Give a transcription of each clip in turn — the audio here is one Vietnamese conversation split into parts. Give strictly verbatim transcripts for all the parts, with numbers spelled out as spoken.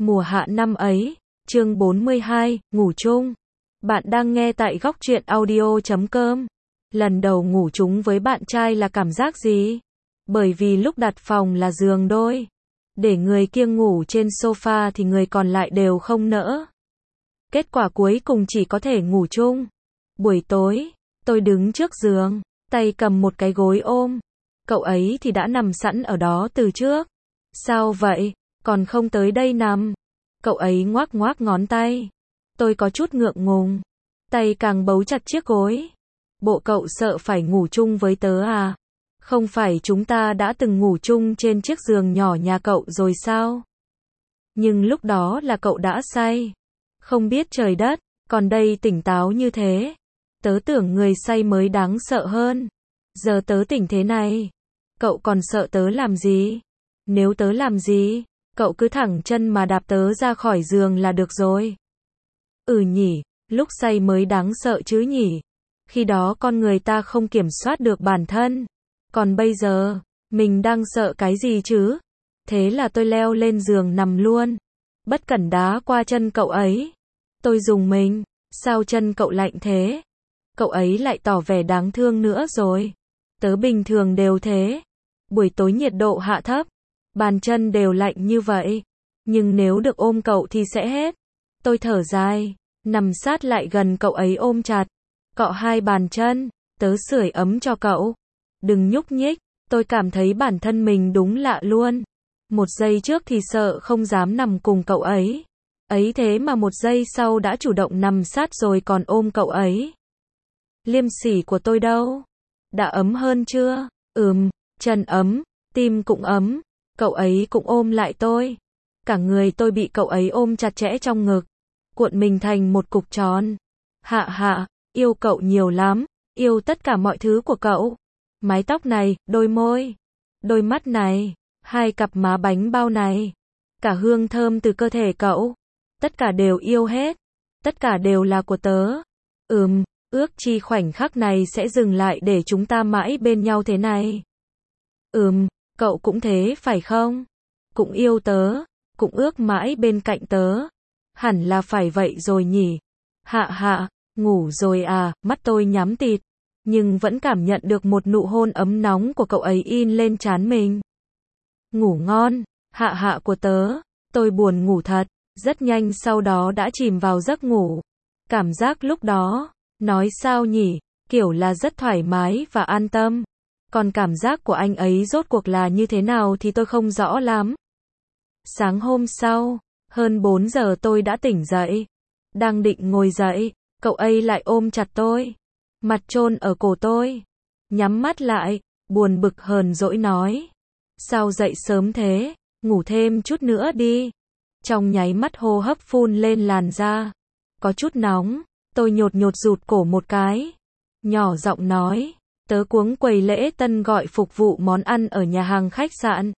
Mùa hạ năm ấy, chương bốn mươi hai, ngủ chung. Bạn đang nghe tại góc truyện audio chấm com. Lần đầu ngủ chung với bạn trai là cảm giác gì? Bởi vì lúc đặt phòng là giường đôi. Để người kia ngủ trên sofa thì người còn lại đều không nỡ. Kết quả cuối cùng chỉ có thể ngủ chung. Buổi tối, tôi đứng trước giường, tay cầm một cái gối ôm. Cậu ấy thì đã nằm sẵn ở đó từ trước. Sao vậy? Còn không tới đây nằm. Cậu ấy ngoác ngoác ngón tay. Tôi có chút ngượng ngùng. Tay càng bấu chặt chiếc gối. Bộ cậu sợ phải ngủ chung với tớ à? Không phải chúng ta đã từng ngủ chung trên chiếc giường nhỏ nhà cậu rồi sao? Nhưng lúc đó là cậu đã say. Không biết trời đất, còn đây tỉnh táo như thế. Tớ tưởng người say mới đáng sợ hơn. Giờ tớ tỉnh thế này. Cậu còn sợ tớ làm gì? Nếu tớ làm gì, cậu cứ thẳng chân mà đạp tớ ra khỏi giường là được rồi. Ừ nhỉ, lúc say mới đáng sợ chứ nhỉ. Khi đó con người ta không kiểm soát được bản thân. Còn bây giờ, mình đang sợ cái gì chứ? Thế là tôi leo lên giường nằm luôn. Bất cẩn đá qua chân cậu ấy. Tôi rùng mình, sao chân cậu lạnh thế? Cậu ấy lại tỏ vẻ đáng thương nữa rồi. Tớ bình thường đều thế. Buổi tối nhiệt độ hạ thấp, bàn chân đều lạnh như vậy. Nhưng nếu được ôm cậu thì sẽ hết. Tôi thở dài, nằm sát lại gần cậu ấy ôm chặt. Cọ hai bàn chân, tớ sưởi ấm cho cậu. Đừng nhúc nhích, tôi cảm thấy bản thân mình đúng lạ luôn. Một giây trước thì sợ không dám nằm cùng cậu ấy. Ấy thế mà một giây sau đã chủ động nằm sát rồi còn ôm cậu ấy. Liêm sỉ của tôi đâu? Đã ấm hơn chưa? Ừm, chân ấm, tim cũng ấm. Cậu ấy cũng ôm lại tôi. Cả người tôi bị cậu ấy ôm chặt chẽ trong ngực. Cuộn mình thành một cục tròn. Hạ hạ, yêu cậu nhiều lắm. Yêu tất cả mọi thứ của cậu. Mái tóc này, đôi môi. Đôi mắt này. Hai cặp má bánh bao này. Cả hương thơm từ cơ thể cậu. Tất cả đều yêu hết. Tất cả đều là của tớ. Ừm, ước chi khoảnh khắc này sẽ dừng lại để chúng ta mãi bên nhau thế này. Ừm, cậu cũng thế phải không? Cũng yêu tớ. Cũng ước mãi bên cạnh tớ. Hẳn là phải vậy rồi nhỉ. Hạ hạ, ngủ rồi à, mắt tôi nhắm tịt. Nhưng vẫn cảm nhận được một nụ hôn ấm nóng của cậu ấy in lên trán mình. Ngủ ngon, hạ hạ của tớ. Tôi buồn ngủ thật. Rất nhanh sau đó đã chìm vào giấc ngủ. Cảm giác lúc đó, nói sao nhỉ, kiểu là rất thoải mái và an tâm. Còn cảm giác của anh ấy rốt cuộc là như thế nào thì tôi không rõ lắm. Sáng hôm sau, hơn bốn giờ tôi đã tỉnh dậy. Đang định ngồi dậy, cậu ấy lại ôm chặt tôi. Mặt chôn ở cổ tôi. Nhắm mắt lại, buồn bực hờn dỗi nói. Sao dậy sớm thế, ngủ thêm chút nữa đi. Trong nháy mắt hô hấp phun lên làn da. Có chút nóng, tôi nhột nhột rụt cổ một cái. Nhỏ giọng nói, tớ cuống quầy lễ tân gọi phục vụ món ăn ở nhà hàng khách sạn.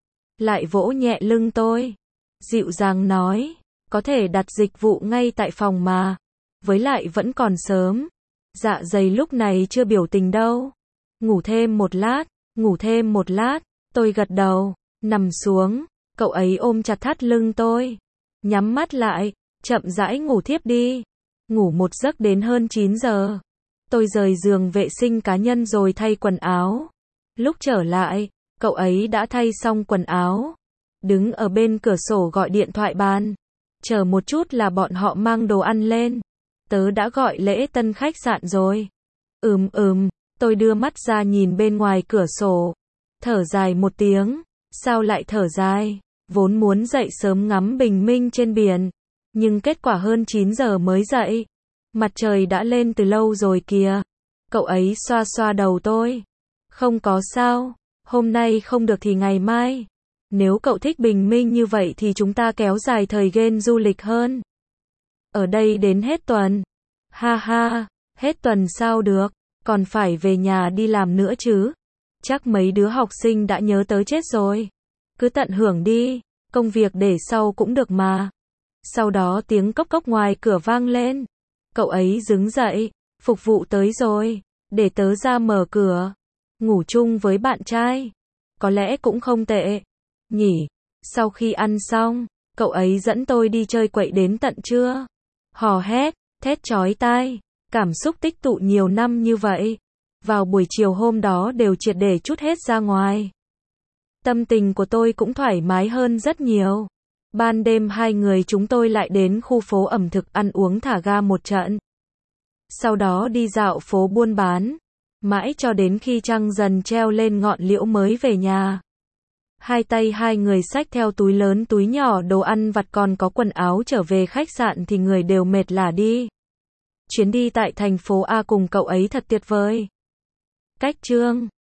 Lại vỗ nhẹ lưng tôi. Dịu dàng nói, có thể đặt dịch vụ ngay tại phòng mà. Với lại vẫn còn sớm. Dạ dày lúc này chưa biểu tình đâu. Ngủ thêm một lát, ngủ thêm một lát. Tôi gật đầu, nằm xuống. Cậu ấy ôm chặt thắt lưng tôi. Nhắm mắt lại, chậm rãi ngủ thiếp đi. Ngủ một giấc đến hơn chín giờ. Tôi rời giường vệ sinh cá nhân rồi thay quần áo. Lúc trở lại, cậu ấy đã thay xong quần áo. Đứng ở bên cửa sổ gọi điện thoại bàn. Chờ một chút là bọn họ mang đồ ăn lên. Tớ đã gọi lễ tân khách sạn rồi. Ừm ừm, tôi đưa mắt ra nhìn bên ngoài cửa sổ. Thở dài một tiếng. Sao lại thở dài? Vốn muốn dậy sớm ngắm bình minh trên biển. Nhưng kết quả hơn chín giờ mới dậy. Mặt trời đã lên từ lâu rồi kìa. Cậu ấy xoa xoa đầu tôi. Không có sao. Hôm nay không được thì ngày mai. Nếu cậu thích bình minh như vậy thì chúng ta kéo dài thời gian du lịch hơn. Ở đây đến hết tuần. Ha ha, hết tuần sao được. Còn phải về nhà đi làm nữa chứ. Chắc mấy đứa học sinh đã nhớ tới chết rồi. Cứ tận hưởng đi. Công việc để sau cũng được mà. Sau đó tiếng cốc cốc ngoài cửa vang lên. Cậu ấy đứng dậy. Phục vụ tới rồi. Để tớ ra mở cửa. Ngủ chung với bạn trai. Có lẽ cũng không tệ. Nhỉ. Sau khi ăn xong, Cậu ấy dẫn tôi đi chơi quậy đến tận trưa. Hò hét, thét chói tai. Cảm xúc tích tụ nhiều năm như vậy. Vào buổi chiều hôm đó đều triệt để trút hết ra ngoài. Tâm tình của tôi cũng thoải mái hơn rất nhiều. Ban đêm hai người chúng tôi lại đến khu phố ẩm thực ăn uống thả ga một trận. Sau đó đi dạo phố buôn bán. Mãi cho đến khi trăng dần treo lên ngọn liễu mới về nhà. Hai tay hai người xách theo túi lớn túi nhỏ đồ ăn vặt còn có quần áo trở về khách sạn thì người đều mệt lả đi. Chuyến đi tại thành phố A cùng cậu ấy thật tuyệt vời. Cách chương